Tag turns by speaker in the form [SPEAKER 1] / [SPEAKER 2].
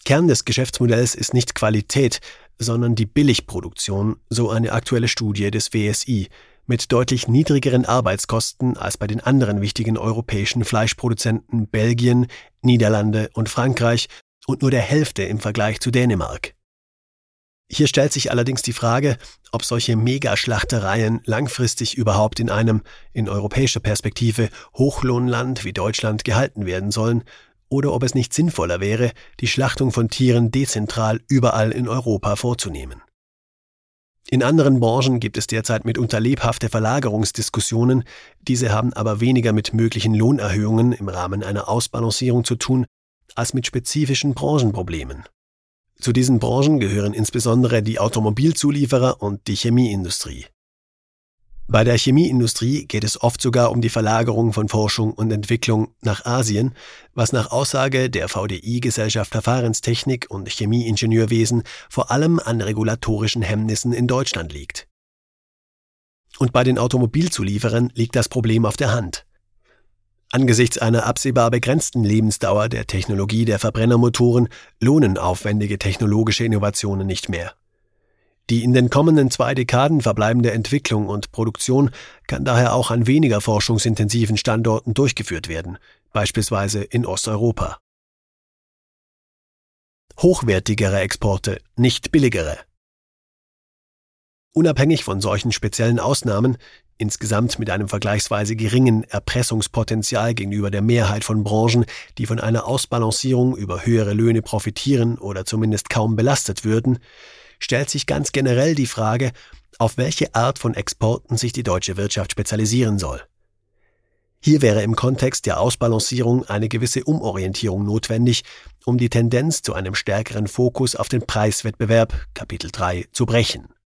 [SPEAKER 1] Kern des Geschäftsmodells ist nicht Qualität, sondern die Billigproduktion, so eine aktuelle Studie des WSI, mit deutlich niedrigeren Arbeitskosten als bei den anderen wichtigen europäischen Fleischproduzenten Belgien, Niederlande und Frankreich und nur der Hälfte im Vergleich zu Dänemark. Hier stellt sich allerdings die Frage, ob solche Megaschlachtereien langfristig überhaupt in einem, in europäischer Perspektive, Hochlohnland wie Deutschland gehalten werden sollen oder ob es nicht sinnvoller wäre, die Schlachtung von Tieren dezentral überall in Europa vorzunehmen. In anderen Branchen gibt es derzeit mitunter lebhafte Verlagerungsdiskussionen, diese haben aber weniger mit möglichen Lohnerhöhungen im Rahmen einer Ausbalancierung zu tun, als mit spezifischen Branchenproblemen. Zu diesen Branchen gehören insbesondere die Automobilzulieferer und die Chemieindustrie. Bei der Chemieindustrie geht es oft sogar um die Verlagerung von Forschung und Entwicklung nach Asien, was nach Aussage der VDI-Gesellschaft Verfahrenstechnik und Chemieingenieurwesen vor allem an regulatorischen Hemmnissen in Deutschland liegt. Und bei den Automobilzulieferern liegt das Problem auf der Hand. Angesichts einer absehbar begrenzten Lebensdauer der Technologie der Verbrennermotoren lohnen aufwendige technologische Innovationen nicht mehr. Die in den kommenden 2 Dekaden verbleibende Entwicklung und Produktion kann daher auch an weniger forschungsintensiven Standorten durchgeführt werden, beispielsweise in Osteuropa. Hochwertigere Exporte, nicht billigere. Unabhängig von solchen speziellen Ausnahmen, insgesamt mit einem vergleichsweise geringen Erpressungspotenzial gegenüber der Mehrheit von Branchen, die von einer Ausbalancierung über höhere Löhne profitieren oder zumindest kaum belastet würden, stellt sich ganz generell die Frage, auf welche Art von Exporten sich die deutsche Wirtschaft spezialisieren soll. Hier wäre im Kontext der Ausbalancierung eine gewisse Umorientierung notwendig, um die Tendenz zu einem stärkeren Fokus auf den Preiswettbewerb, Kapitel 3, zu brechen.